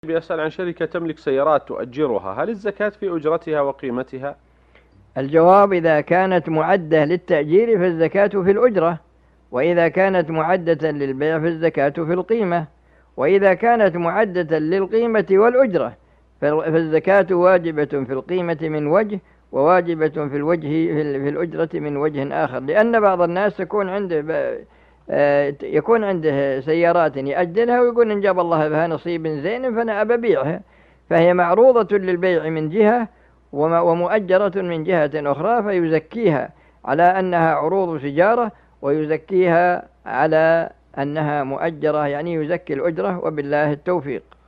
يسأل عن شركة تملك سيارات تؤجرها، هل الزكاة في أجرتها وقيمتها؟ الجواب: إذا كانت معدة للتأجير فالزكاة في الأجرة، وإذا كانت معدة للبيع فالزكاة في القيمة، وإذا كانت معدة للقيمة والأجرة فالزكاة واجبة في القيمة من وجه، وواجبة في الأجرة من وجه آخر، لأن بعض الناس يكون عنده سيارات يأجلها ويقول إن جاب الله بها نصيب زين فأنا أبيعها، فهي معروضة للبيع من جهة ومؤجرة من جهة أخرى، فيزكيها على أنها عروض تجارة ويزكيها على أنها مؤجرة، يعني يزكي الأجرة، وبالله التوفيق.